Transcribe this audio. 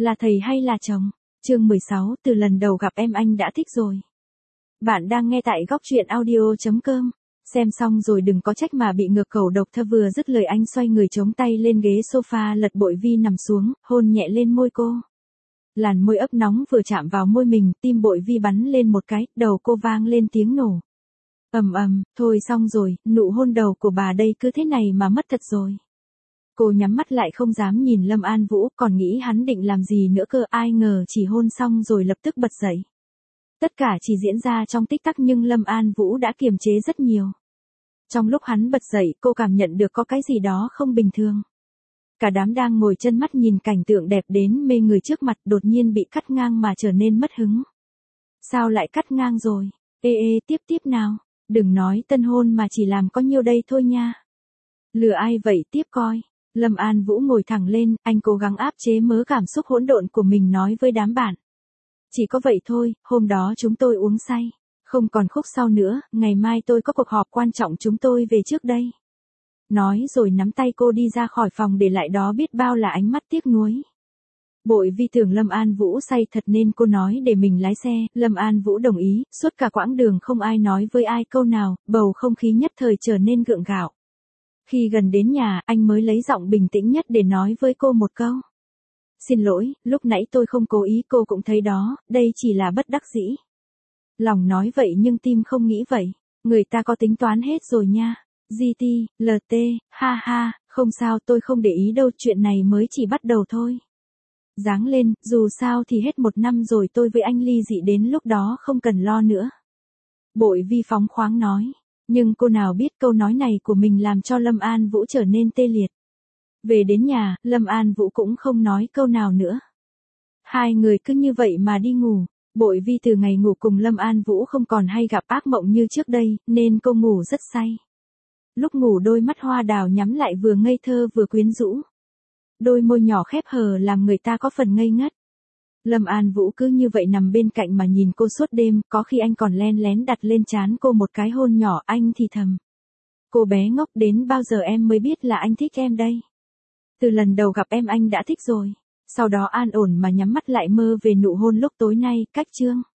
Là thầy hay là chồng? Chương 16, từ lần đầu gặp em anh đã thích rồi. Bạn đang nghe tại góc truyện audio.com. Xem xong rồi đừng có trách mà bị ngược khẩu độc. Thơ vừa dứt lời anh xoay người chống tay lên ghế sofa, lật bội Vi nằm xuống, hôn nhẹ lên môi cô. Làn môi ấp nóng vừa chạm vào môi mình, tim bội Vi bắn lên một cái, đầu cô vang lên tiếng nổ. Ầm ầm, thôi xong rồi, nụ hôn đầu của bà đây cứ thế này mà mất thật rồi. Cô nhắm mắt lại không dám nhìn Lâm An Vũ, còn nghĩ hắn định làm gì nữa cơ, ai ngờ chỉ hôn xong rồi lập tức bật dậy. Tất cả chỉ diễn ra trong tích tắc nhưng Lâm An Vũ đã kiềm chế rất nhiều. Trong lúc hắn bật dậy, cô cảm nhận được có cái gì đó không bình thường. Cả đám đang ngồi chân mắt nhìn cảnh tượng đẹp đến mê người trước mặt đột nhiên bị cắt ngang mà trở nên mất hứng. Sao lại cắt ngang rồi? Ê, tiếp nào. Đừng nói tân hôn mà chỉ làm có nhiêu đây thôi nha. Lừa ai vậy, tiếp coi. Lâm An Vũ ngồi thẳng lên, anh cố gắng áp chế mớ cảm xúc hỗn độn của mình nói với đám bạn. Chỉ có vậy thôi, hôm đó chúng tôi uống say. Không còn khúc sau nữa, ngày mai tôi có cuộc họp quan trọng, chúng tôi về trước đây. Nói rồi nắm tay cô đi ra khỏi phòng, để lại đó biết bao là ánh mắt tiếc nuối. Bội Vi tưởng Lâm An Vũ say thật nên cô nói để mình lái xe, Lâm An Vũ đồng ý, suốt cả quãng đường không ai nói với ai câu nào, bầu không khí nhất thời trở nên gượng gạo. Khi gần đến nhà, anh mới lấy giọng bình tĩnh nhất để nói với cô một câu. Xin lỗi, lúc nãy tôi không cố ý, cô cũng thấy đó, đây chỉ là bất đắc dĩ. Lòng nói vậy nhưng tim không nghĩ vậy, người ta có tính toán hết rồi nha. GT, LT, ha, không sao, tôi không để ý đâu, chuyện này mới chỉ bắt đầu thôi. Dáng lên, dù sao thì hết 1 năm rồi, tôi với anh ly dị, đến lúc đó không cần lo nữa. Bội Vi phóng khoáng nói. Nhưng cô nào biết câu nói này của mình làm cho Lâm An Vũ trở nên tê liệt. Về đến nhà, Lâm An Vũ cũng không nói câu nào nữa. Hai người cứ như vậy mà đi ngủ. Bội Vi từ ngày ngủ cùng Lâm An Vũ không còn hay gặp ác mộng như trước đây, nên cô ngủ rất say. Lúc ngủ đôi mắt hoa đào nhắm lại vừa ngây thơ vừa quyến rũ. Đôi môi nhỏ khép hờ làm người ta có phần ngây ngất. Lâm An Vũ cứ như vậy nằm bên cạnh mà nhìn cô suốt đêm, có khi anh còn len lén đặt lên trán cô một cái hôn nhỏ, anh thì thầm. Cô bé ngốc, đến bao giờ em mới biết là anh thích em đây? Từ lần đầu gặp em anh đã thích rồi. Sau đó an ổn mà nhắm mắt lại mơ về nụ hôn lúc tối nay, cách chương.